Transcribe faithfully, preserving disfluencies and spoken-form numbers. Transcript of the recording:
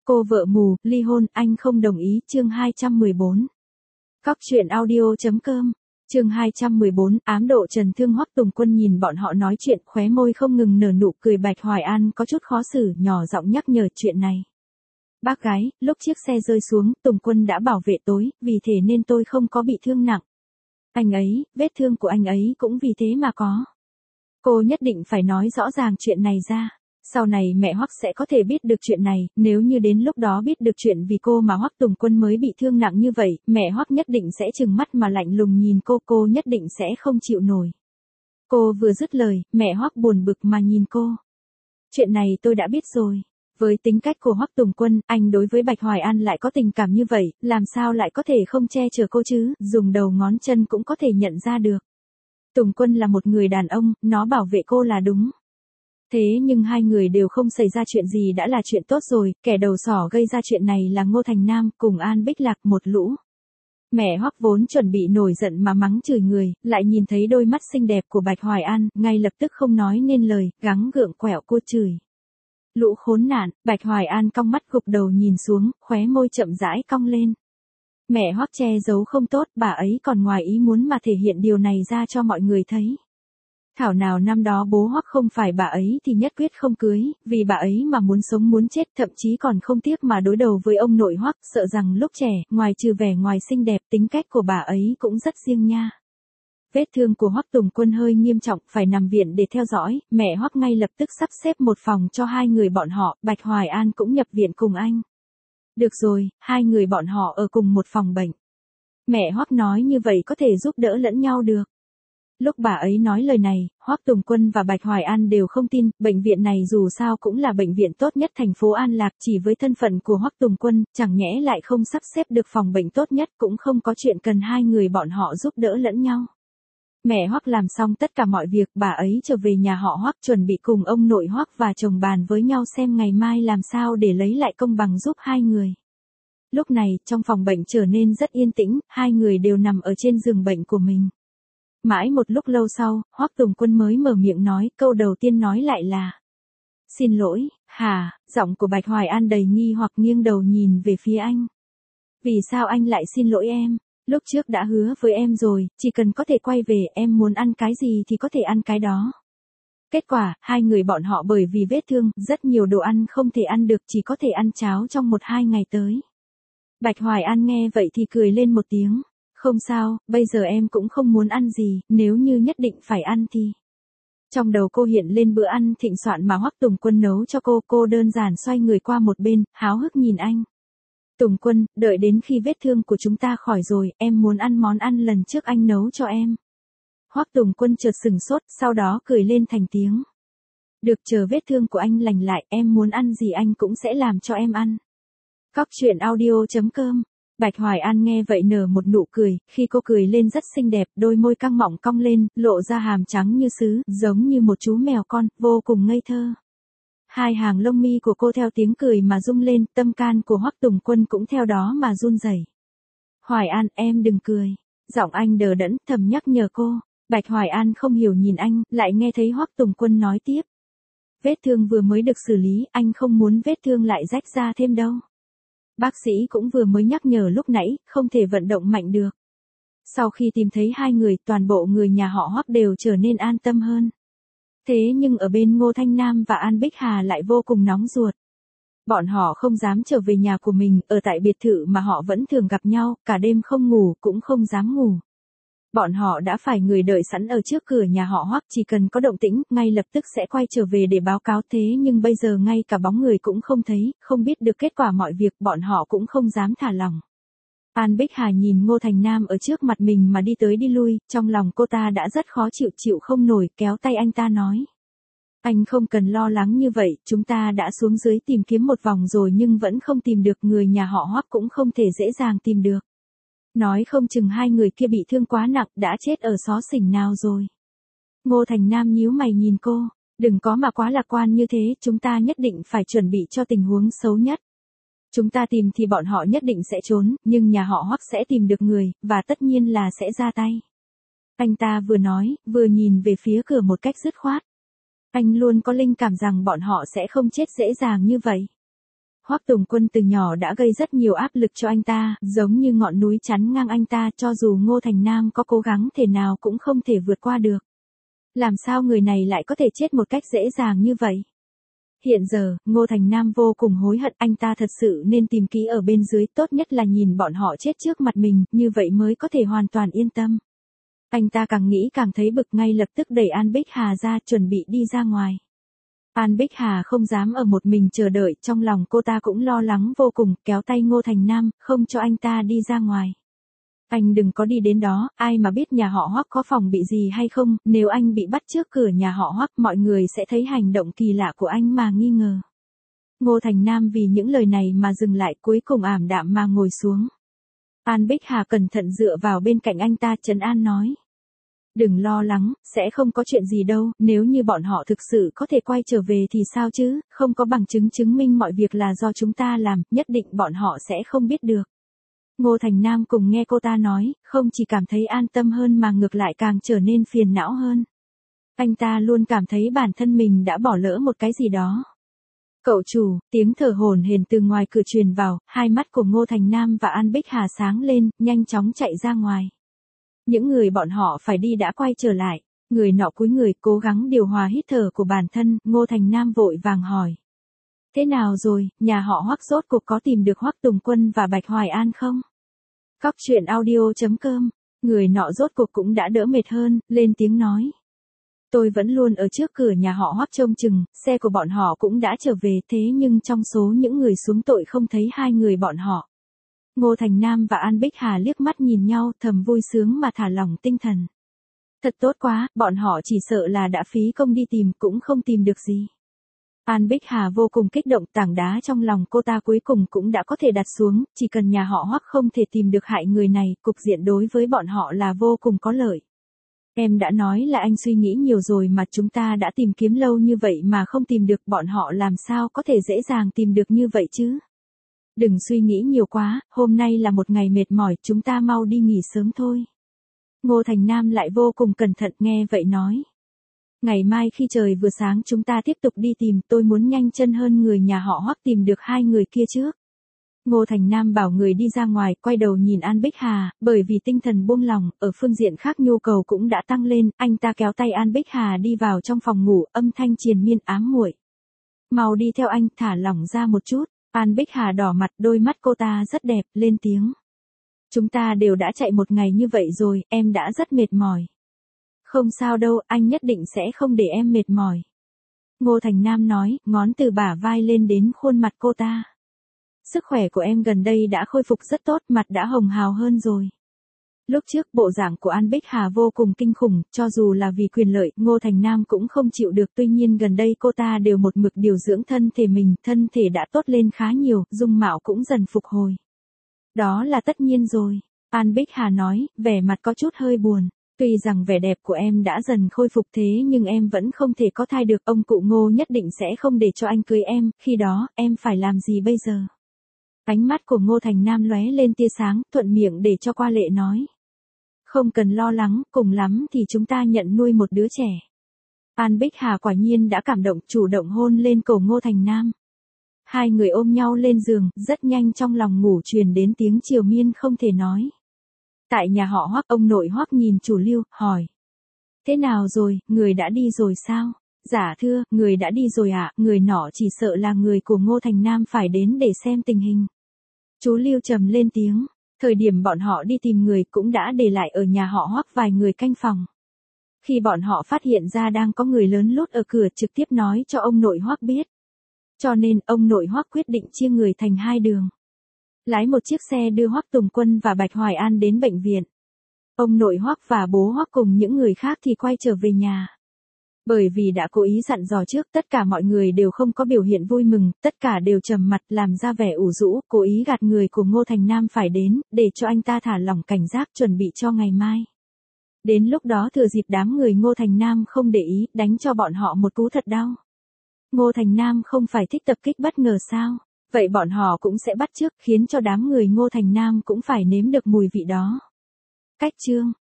Cô vợ mù, ly hôn, anh không đồng ý, chương hai trăm mười bốn. Cóc truyện audio.com, chương hai trăm mười bốn, ám độ Trần Thương. Hoắc Tùng Quân nhìn bọn họ nói chuyện, khóe môi không ngừng nở nụ cười. Bạch Hoài An có chút khó xử, nhỏ giọng nhắc nhở chuyện này. Bác gái, lúc chiếc xe rơi xuống, Tùng Quân đã bảo vệ tối, vì thế nên tôi không có bị thương nặng. Anh ấy, vết thương của anh ấy cũng vì thế mà có. Cô nhất định phải nói rõ ràng chuyện này ra. Sau này mẹ Hoắc sẽ có thể biết được chuyện này, nếu như đến lúc đó biết được chuyện vì cô mà Hoắc Tùng Quân mới bị thương nặng như vậy, mẹ Hoắc nhất định sẽ trừng mắt mà lạnh lùng nhìn cô, cô nhất định sẽ không chịu nổi. Cô vừa dứt lời, mẹ Hoắc buồn bực mà nhìn cô. Chuyện này tôi đã biết rồi. Với tính cách của Hoắc Tùng Quân, anh đối với Bạch Hoài An lại có tình cảm như vậy, làm sao lại có thể không che chở cô chứ, dùng đầu ngón chân cũng có thể nhận ra được. Tùng Quân là một người đàn ông, nó bảo vệ cô là đúng. Thế nhưng hai người đều không xảy ra chuyện gì đã là chuyện tốt rồi, kẻ đầu sỏ gây ra chuyện này là Ngô Thành Nam cùng An Bích Lạc một lũ. Mẹ Hoắc vốn chuẩn bị nổi giận mà mắng chửi người, lại nhìn thấy đôi mắt xinh đẹp của Bạch Hoài An, ngay lập tức không nói nên lời, gắng gượng quẹo cô chửi. Lũ khốn nạn. Bạch Hoài An cong mắt gục đầu nhìn xuống, khóe môi chậm rãi cong lên. Mẹ Hoắc che giấu không tốt, bà ấy còn ngoài ý muốn mà thể hiện điều này ra cho mọi người thấy. Thảo nào năm đó bố Hoắc không phải bà ấy thì nhất quyết không cưới, vì bà ấy mà muốn sống muốn chết, thậm chí còn không tiếc mà đối đầu với ông nội Hoắc, sợ rằng lúc trẻ, ngoài trừ vẻ ngoài xinh đẹp, tính cách của bà ấy cũng rất riêng nha. Vết thương của Hoắc Tùng Quân hơi nghiêm trọng, phải nằm viện để theo dõi, mẹ Hoắc ngay lập tức sắp xếp một phòng cho hai người bọn họ, Bạch Hoài An cũng nhập viện cùng anh. Được rồi, hai người bọn họ ở cùng một phòng bệnh. Mẹ Hoắc nói như vậy có thể giúp đỡ lẫn nhau được. Lúc bà ấy nói lời này, Hoắc Tùng Quân và Bạch Hoài An đều không tin, bệnh viện này dù sao cũng là bệnh viện tốt nhất thành phố An Lạc, chỉ với thân phận của Hoắc Tùng Quân, chẳng nhẽ lại không sắp xếp được phòng bệnh tốt nhất, cũng không có chuyện cần hai người bọn họ giúp đỡ lẫn nhau. Mẹ Hoắc làm xong tất cả mọi việc, bà ấy trở về nhà họ Hoắc chuẩn bị cùng ông nội Hoắc và chồng bàn với nhau xem ngày mai làm sao để lấy lại công bằng giúp hai người. Lúc này, trong phòng bệnh trở nên rất yên tĩnh, hai người đều nằm ở trên giường bệnh của mình. Mãi một lúc lâu sau, Hoắc Tùng Quân mới mở miệng nói, câu đầu tiên nói lại là: Xin lỗi. Hả? Giọng của Bạch Hoài An đầy nghi hoặc nghiêng đầu nhìn về phía anh. Vì sao anh lại xin lỗi em? Lúc trước đã hứa với em rồi, chỉ cần có thể quay về, em muốn ăn cái gì thì có thể ăn cái đó. Kết quả, hai người bọn họ bởi vì vết thương, rất nhiều đồ ăn không thể ăn được, chỉ có thể ăn cháo trong một hai ngày tới. Bạch Hoài An nghe vậy thì cười lên một tiếng. Không sao, bây giờ em cũng không muốn ăn gì, nếu như nhất định phải ăn thì... Trong đầu cô hiện lên bữa ăn thịnh soạn mà Hoắc Tùng Quân nấu cho cô, cô đơn giản xoay người qua một bên, háo hức nhìn anh. Tùng Quân, đợi đến khi vết thương của chúng ta khỏi rồi, em muốn ăn món ăn lần trước anh nấu cho em. Hoắc Tùng Quân chợt sừng sốt, sau đó cười lên thành tiếng. Được, chờ vết thương của anh lành lại, em muốn ăn gì anh cũng sẽ làm cho em ăn. Cóc truyện audio.com. Bạch Hoài An nghe vậy nở một nụ cười, khi cô cười lên rất xinh đẹp, đôi môi căng mọng cong lên, lộ ra hàm trắng như sứ, giống như một chú mèo con, vô cùng ngây thơ. Hai hàng lông mi của cô theo tiếng cười mà rung lên, tâm can của Hoắc Tùng Quân cũng theo đó mà run rẩy. Hoài An, em đừng cười. Giọng anh đờ đẫn, thầm nhắc nhở cô. Bạch Hoài An không hiểu nhìn anh, lại nghe thấy Hoắc Tùng Quân nói tiếp. Vết thương vừa mới được xử lý, anh không muốn vết thương lại rách ra thêm đâu. Bác sĩ cũng vừa mới nhắc nhở lúc nãy, không thể vận động mạnh được. Sau khi tìm thấy hai người, toàn bộ người nhà họ Hoắc đều trở nên an tâm hơn. Thế nhưng ở bên Ngô Thanh Nam và An Bích Hà lại vô cùng nóng ruột. Bọn họ không dám trở về nhà của mình, ở tại biệt thự mà họ vẫn thường gặp nhau, cả đêm không ngủ, cũng không dám ngủ. Bọn họ đã phải người đợi sẵn ở trước cửa nhà họ Hoắc, chỉ cần có động tĩnh, ngay lập tức sẽ quay trở về để báo cáo, thế nhưng bây giờ ngay cả bóng người cũng không thấy, không biết được kết quả mọi việc, bọn họ cũng không dám thả lỏng. An Bích Hà nhìn Ngô Thành Nam ở trước mặt mình mà đi tới đi lui, trong lòng cô ta đã rất khó chịu chịu không nổi, kéo tay anh ta nói. Anh không cần lo lắng như vậy, chúng ta đã xuống dưới tìm kiếm một vòng rồi nhưng vẫn không tìm được, người nhà họ Hoắc cũng không thể dễ dàng tìm được. Nói không chừng hai người kia bị thương quá nặng, đã chết ở xó xỉnh nào rồi. Ngô Thành Nam nhíu mày nhìn cô, đừng có mà quá lạc quan như thế, chúng ta nhất định phải chuẩn bị cho tình huống xấu nhất. Chúng ta tìm thì bọn họ nhất định sẽ trốn, nhưng nhà họ Hoắc sẽ tìm được người, và tất nhiên là sẽ ra tay. Anh ta vừa nói, vừa nhìn về phía cửa một cách dứt khoát. Anh luôn có linh cảm rằng bọn họ sẽ không chết dễ dàng như vậy. Hoắc Tùng Quân từ nhỏ đã gây rất nhiều áp lực cho anh ta, giống như ngọn núi chắn ngang anh ta, cho dù Ngô Thành Nam có cố gắng thế nào cũng không thể vượt qua được. Làm sao người này lại có thể chết một cách dễ dàng như vậy? Hiện giờ, Ngô Thành Nam vô cùng hối hận, anh ta thật sự nên tìm kỹ ở bên dưới, tốt nhất là nhìn bọn họ chết trước mặt mình, như vậy mới có thể hoàn toàn yên tâm. Anh ta càng nghĩ càng thấy bực, ngay lập tức đẩy An Bích Hà ra, chuẩn bị đi ra ngoài. An Bích Hà không dám ở một mình chờ đợi, trong lòng cô ta cũng lo lắng vô cùng, kéo tay Ngô Thành Nam, không cho anh ta đi ra ngoài. Anh đừng có đi đến đó, ai mà biết nhà họ Hoắc có phòng bị gì hay không, nếu anh bị bắt trước cửa nhà họ Hoắc, mọi người sẽ thấy hành động kỳ lạ của anh mà nghi ngờ. Ngô Thành Nam vì những lời này mà dừng lại, cuối cùng ảm đạm mà ngồi xuống. An Bích Hà cẩn thận dựa vào bên cạnh anh ta, trấn an nói. Đừng lo lắng, sẽ không có chuyện gì đâu, nếu như bọn họ thực sự có thể quay trở về thì sao chứ, không có bằng chứng chứng minh mọi việc là do chúng ta làm, nhất định bọn họ sẽ không biết được. Ngô Thành Nam cùng nghe cô ta nói, không chỉ cảm thấy an tâm hơn mà ngược lại càng trở nên phiền não hơn. Anh ta luôn cảm thấy bản thân mình đã bỏ lỡ một cái gì đó. Cậu chủ, tiếng thở hổn hển từ ngoài cửa truyền vào, hai mắt của Ngô Thành Nam và An Bích Hà sáng lên, nhanh chóng chạy ra ngoài. Những người bọn họ phải đi đã quay trở lại, người nọ cúi người cố gắng điều hòa hít thở của bản thân, Ngô Thành Nam vội vàng hỏi. Thế nào rồi, nhà họ Hoắc rốt cuộc có tìm được Hoắc Tùng Quân và Bạch Hoài An không? Cóc truyện audio chấm com, người nọ rốt cuộc cũng đã đỡ mệt hơn, lên tiếng nói. Tôi vẫn luôn ở trước cửa nhà họ Hoắc trông chừng, xe của bọn họ cũng đã trở về, thế nhưng trong số những người xuống tội không thấy hai người bọn họ. Ngô Thành Nam và An Bích Hà liếc mắt nhìn nhau, thầm vui sướng mà thả lỏng tinh thần. Thật tốt quá, bọn họ chỉ sợ là đã phí công đi tìm cũng không tìm được gì. An Bích Hà vô cùng kích động, tảng đá trong lòng cô ta cuối cùng cũng đã có thể đặt xuống, chỉ cần nhà họ Hoắc không thể tìm được hại người này, cục diện đối với bọn họ là vô cùng có lợi. Em đã nói là anh suy nghĩ nhiều rồi mà, chúng ta đã tìm kiếm lâu như vậy mà không tìm được, bọn họ làm sao có thể dễ dàng tìm được như vậy chứ? Đừng suy nghĩ nhiều quá, hôm nay là một ngày mệt mỏi, chúng ta mau đi nghỉ sớm thôi. Ngô Thành Nam lại vô cùng cẩn thận, nghe vậy nói. Ngày mai khi trời vừa sáng chúng ta tiếp tục đi tìm, tôi muốn nhanh chân hơn người nhà họ Hoắc tìm được hai người kia trước. Ngô Thành Nam bảo người đi ra ngoài, quay đầu nhìn An Bích Hà, bởi vì tinh thần buông lỏng, ở phương diện khác nhu cầu cũng đã tăng lên, anh ta kéo tay An Bích Hà đi vào trong phòng ngủ, âm thanh triền miên ám muội. Mau đi theo anh, thả lỏng ra một chút. An Bích Hà đỏ mặt, đôi mắt cô ta rất đẹp, lên tiếng. Chúng ta đều đã chạy một ngày như vậy rồi, em đã rất mệt mỏi. Không sao đâu, anh nhất định sẽ không để em mệt mỏi. Ngô Thành Nam nói, ngón từ bả vai lên đến khuôn mặt cô ta. Sức khỏe của em gần đây đã khôi phục rất tốt, mặt đã hồng hào hơn rồi. Lúc trước bộ dạng của An Bích Hà vô cùng kinh khủng, cho dù là vì quyền lợi, Ngô Thành Nam cũng không chịu được, tuy nhiên gần đây cô ta đều một mực điều dưỡng thân thể mình, thân thể đã tốt lên khá nhiều, dung mạo cũng dần phục hồi. Đó là tất nhiên rồi, An Bích Hà nói, vẻ mặt có chút hơi buồn. Tuy rằng vẻ đẹp của em đã dần khôi phục thế nhưng em vẫn không thể có thai được, ông cụ Ngô nhất định sẽ không để cho anh cưới em, khi đó, em phải làm gì bây giờ? Ánh mắt của Ngô Thành Nam lóe lên tia sáng, thuận miệng để cho qua lệ nói. Không cần lo lắng, cùng lắm thì chúng ta nhận nuôi một đứa trẻ. An Bích Hà quả nhiên đã cảm động, chủ động hôn lên cổ Ngô Thành Nam. Hai người ôm nhau lên giường, rất nhanh trong lòng ngủ truyền đến tiếng triều miên không thể nói. Tại nhà họ Hoắc, ông nội Hoắc nhìn chủ Lưu, hỏi. Thế nào rồi, người đã đi rồi sao? Dạ thưa, người đã đi rồi ạ, à, người nọ chỉ sợ là người của Ngô Thành Nam phải đến để xem tình hình. Chú Lưu trầm lên tiếng, thời điểm bọn họ đi tìm người cũng đã để lại ở nhà họ Hoắc vài người canh phòng. Khi bọn họ phát hiện ra đang có người lớn lút ở cửa, trực tiếp nói cho ông nội Hoắc biết. Cho nên, ông nội Hoắc quyết định chia người thành hai đường. Lái một chiếc xe đưa Hoắc Tùng Quân và Bạch Hoài An đến bệnh viện. Ông nội Hoắc và bố Hoắc cùng những người khác thì quay trở về nhà. Bởi vì đã cố ý dặn dò trước, tất cả mọi người đều không có biểu hiện vui mừng, tất cả đều trầm mặt làm ra vẻ ủ rũ, cố ý gạt người của Ngô Thành Nam phải đến, để cho anh ta thả lỏng cảnh giác chuẩn bị cho ngày mai. Đến lúc đó thừa dịp đám người Ngô Thành Nam không để ý, đánh cho bọn họ một cú thật đau. Ngô Thành Nam không phải thích tập kích bất ngờ sao? Vậy bọn họ cũng sẽ bắt chước, khiến cho đám người Ngô Thành Nam cũng phải nếm được mùi vị đó. Cách chương